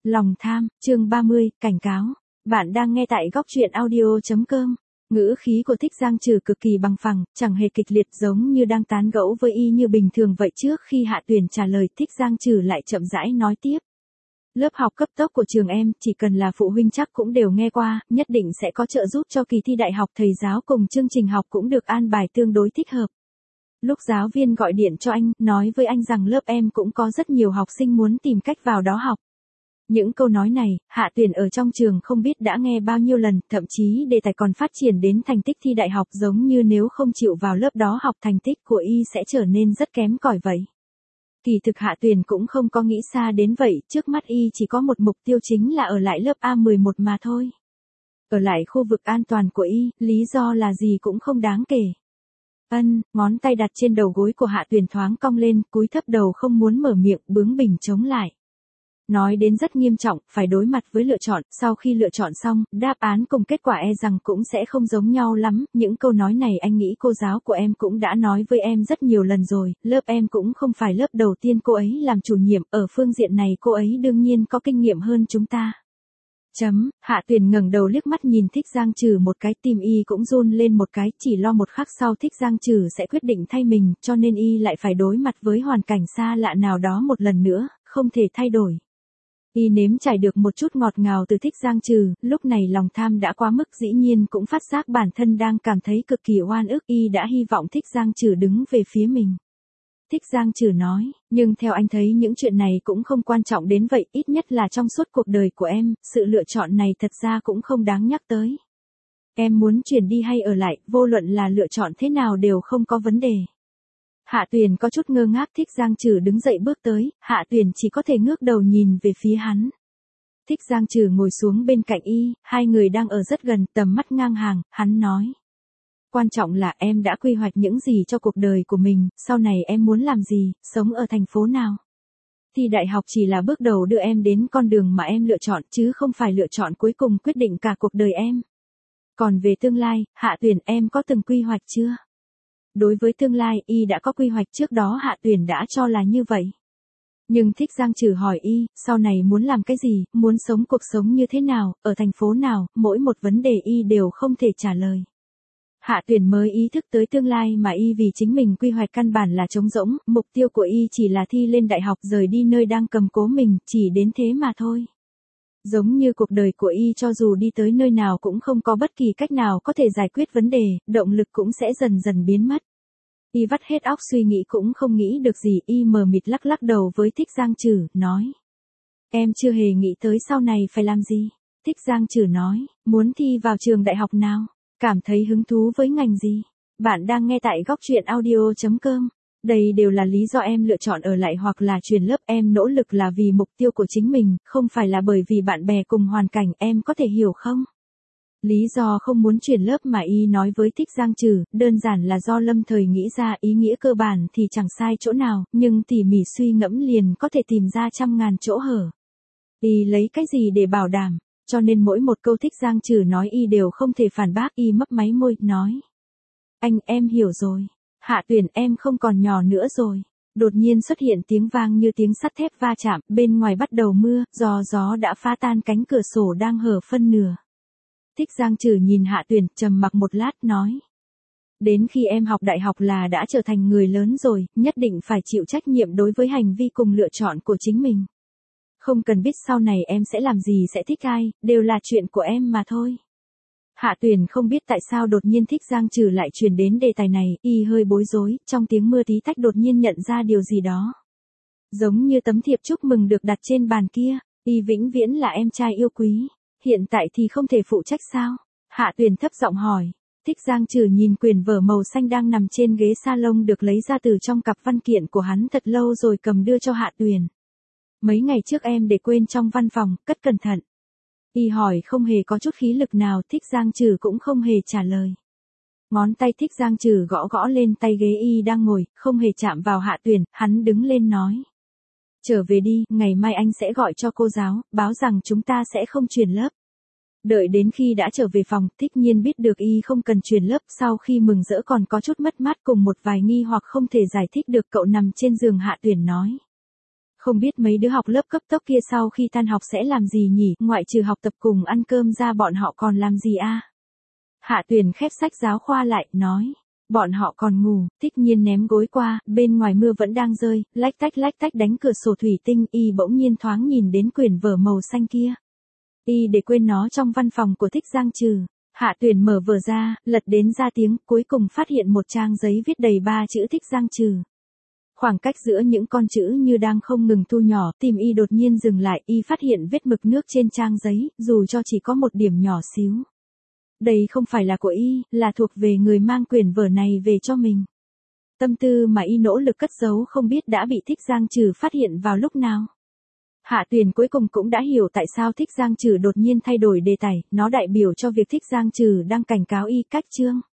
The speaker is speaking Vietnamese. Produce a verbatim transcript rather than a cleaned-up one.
Lòng tham, chương ba mươi, cảnh cáo. Bạn đang nghe tại góc truyện audio chấm com. Ngữ khí của Thích Giang Trừ cực kỳ bằng phẳng, chẳng hề kịch liệt giống như đang tán gẫu với y như bình thường vậy. Trước khi Hạ Tuyền trả lời, Thích Giang Trừ lại chậm rãi nói tiếp. Lớp học cấp tốc của trường em, chỉ cần là phụ huynh chắc cũng đều nghe qua, nhất định sẽ có trợ giúp cho kỳ thi đại học. Thầy giáo cùng chương trình học cũng được an bài tương đối thích hợp. Lúc giáo viên gọi điện cho anh, nói với anh rằng lớp em cũng có rất nhiều học sinh muốn tìm cách vào đó học. Những câu nói này, Hạ Tuyền ở trong trường không biết đã nghe bao nhiêu lần, thậm chí đề tài còn phát triển đến thành tích thi đại học, giống như nếu không chịu vào lớp đó học thành tích của y sẽ trở nên rất kém cỏi vậy. Kỳ thực Hạ Tuyền cũng không có nghĩ xa đến vậy, trước mắt y chỉ có một mục tiêu chính là ở lại lớp A mười một mà thôi. Ở lại khu vực an toàn của y, lý do là gì cũng không đáng kể. Ân, ngón tay đặt trên đầu gối của Hạ Tuyền thoáng cong lên, cúi thấp đầu không muốn mở miệng, bướng bỉnh chống lại. Nói đến rất nghiêm trọng, phải đối mặt với lựa chọn, sau khi lựa chọn xong, đáp án cùng kết quả e rằng cũng sẽ không giống nhau lắm. Những câu nói này anh nghĩ cô giáo của em cũng đã nói với em rất nhiều lần rồi, lớp em cũng không phải lớp đầu tiên cô ấy làm chủ nhiệm, ở phương diện này cô ấy đương nhiên có kinh nghiệm hơn chúng ta. Chấm, Hạ Tuyền ngẩng đầu liếc mắt nhìn Thích Giang Trừ một cái, tim y cũng run lên một cái, chỉ lo một khắc sau Thích Giang Trừ sẽ quyết định thay mình, cho nên y lại phải đối mặt với hoàn cảnh xa lạ nào đó một lần nữa, không thể thay đổi. Y nếm trải được một chút ngọt ngào từ Thích Giang Trừ, lúc này lòng tham đã quá mức, dĩ nhiên cũng phát giác bản thân đang cảm thấy cực kỳ oan ức. Y đã hy vọng Thích Giang Trừ đứng về phía mình. Thích Giang Trừ nói, nhưng theo anh thấy những chuyện này cũng không quan trọng đến vậy, ít nhất là trong suốt cuộc đời của em, sự lựa chọn này thật ra cũng không đáng nhắc tới. Em muốn chuyển đi hay ở lại, vô luận là lựa chọn thế nào đều không có vấn đề. Hạ Tuyền có chút ngơ ngác. Thích Giang Trừ đứng dậy bước tới, Hạ Tuyền chỉ có thể ngước đầu nhìn về phía hắn. Thích Giang Trừ ngồi xuống bên cạnh y, hai người đang ở rất gần, tầm mắt ngang hàng, hắn nói. Quan trọng là em đã quy hoạch những gì cho cuộc đời của mình, sau này em muốn làm gì, sống ở thành phố nào. Thì đại học chỉ là bước đầu đưa em đến con đường mà em lựa chọn, chứ không phải lựa chọn cuối cùng quyết định cả cuộc đời em. Còn về tương lai, Hạ Tuyền, em có từng quy hoạch chưa? Đối với tương lai, y đã có quy hoạch, trước đó Hạ Tuyền đã cho là như vậy. Nhưng Thích Giang Trừ hỏi y, sau này muốn làm cái gì, muốn sống cuộc sống như thế nào, ở thành phố nào, mỗi một vấn đề y đều không thể trả lời. Hạ Tuyền mới ý thức tới tương lai mà y vì chính mình quy hoạch căn bản là trống rỗng, mục tiêu của y chỉ là thi lên đại học, rời đi nơi đang cầm cố mình, chỉ đến thế mà thôi. Giống như cuộc đời của y, cho dù đi tới nơi nào cũng không có bất kỳ cách nào có thể giải quyết vấn đề, động lực cũng sẽ dần dần biến mất. Y vắt hết óc suy nghĩ cũng không nghĩ được gì, y mờ mịt lắc lắc đầu với Thích Giang Trừ, nói. Em chưa hề nghĩ tới sau này phải làm gì. Thích Giang Trừ nói, muốn thi vào trường đại học nào, cảm thấy hứng thú với ngành gì. Bạn đang nghe tại góc truyện audio chấm com. Đây đều là lý do em lựa chọn ở lại hoặc là chuyển lớp. Em nỗ lực là vì mục tiêu của chính mình, không phải là bởi vì bạn bè cùng hoàn cảnh, em có thể hiểu không? Lý do không muốn chuyển lớp mà y nói với Thích Giang Trừ, đơn giản là do lâm thời nghĩ ra, ý nghĩa cơ bản thì chẳng sai chỗ nào, nhưng tỉ mỉ suy ngẫm liền có thể tìm ra trăm ngàn chỗ hở. Y lấy cái gì để bảo đảm, cho nên mỗi một câu Thích Giang Trừ nói y đều không thể phản bác. Y mấp máy môi, nói. Anh, em hiểu rồi. Hạ Tuyền, em không còn nhỏ nữa rồi. Đột nhiên xuất hiện tiếng vang như tiếng sắt thép va chạm, bên ngoài bắt đầu mưa, gió gió đã phá tan cánh cửa sổ đang hở phân nửa. Thích Giang Trừ nhìn Hạ Tuyền, trầm mặc một lát, nói. Đến khi em học đại học là đã trở thành người lớn rồi, nhất định phải chịu trách nhiệm đối với hành vi cùng lựa chọn của chính mình. Không cần biết sau này em sẽ làm gì, sẽ thích ai, đều là chuyện của em mà thôi. Hạ Tuyền không biết tại sao đột nhiên Thích Giang Trừ lại truyền đến đề tài này, y hơi bối rối, trong tiếng mưa tí tách đột nhiên nhận ra điều gì đó. Giống như tấm thiệp chúc mừng được đặt trên bàn kia, y vĩnh viễn là em trai yêu quý, hiện tại thì không thể phụ trách sao? Hạ Tuyền thấp giọng hỏi. Thích Giang Trừ nhìn quyển vở màu xanh đang nằm trên ghế salon được lấy ra từ trong cặp văn kiện của hắn thật lâu rồi cầm đưa cho Hạ Tuyền. Mấy ngày trước em để quên trong văn phòng, cất cẩn thận. Y hỏi không hề có chút khí lực nào, Thích Giang Trừ cũng không hề trả lời. Ngón tay Thích Giang Trừ gõ gõ lên tay ghế y đang ngồi, không hề chạm vào Hạ Tuyền, hắn đứng lên nói. Trở về đi, ngày mai anh sẽ gọi cho cô giáo, báo rằng chúng ta sẽ không chuyển lớp. Đợi đến khi đã trở về phòng, Thích Nhiên biết được y không cần chuyển lớp, sau khi mừng rỡ còn có chút mất mát cùng một vài nghi hoặc không thể giải thích được, cậu nằm trên giường. Hạ Tuyền nói. Không biết mấy đứa học lớp cấp tốc kia sau khi tan học sẽ làm gì nhỉ, ngoại trừ học tập cùng ăn cơm ra bọn họ còn làm gì a? Hạ Tuyền khép sách giáo khoa lại, nói. Bọn họ còn ngủ. Thích Nhiên ném gối qua, bên ngoài mưa vẫn đang rơi, lách tách lách tách đánh cửa sổ thủy tinh, y bỗng nhiên thoáng nhìn đến quyển vở màu xanh kia. Y để quên nó trong văn phòng của Thích Giang Trừ. Hạ Tuyền mở vở ra, lật đến ra tiếng, cuối cùng phát hiện một trang giấy viết đầy ba chữ Thích Giang Trừ. Khoảng cách giữa những con chữ như đang không ngừng thu nhỏ, tim y đột nhiên dừng lại, y phát hiện vết mực nước trên trang giấy, dù cho chỉ có một điểm nhỏ xíu. Đây không phải là của y, là thuộc về người mang quyển vở này về cho mình. Tâm tư mà y nỗ lực cất giấu không biết đã bị Thích Giang Trừ phát hiện vào lúc nào. Hạ Tuyền cuối cùng cũng đã hiểu tại sao Thích Giang Trừ đột nhiên thay đổi đề tài, nó đại biểu cho việc Thích Giang Trừ đang cảnh cáo y cách chương.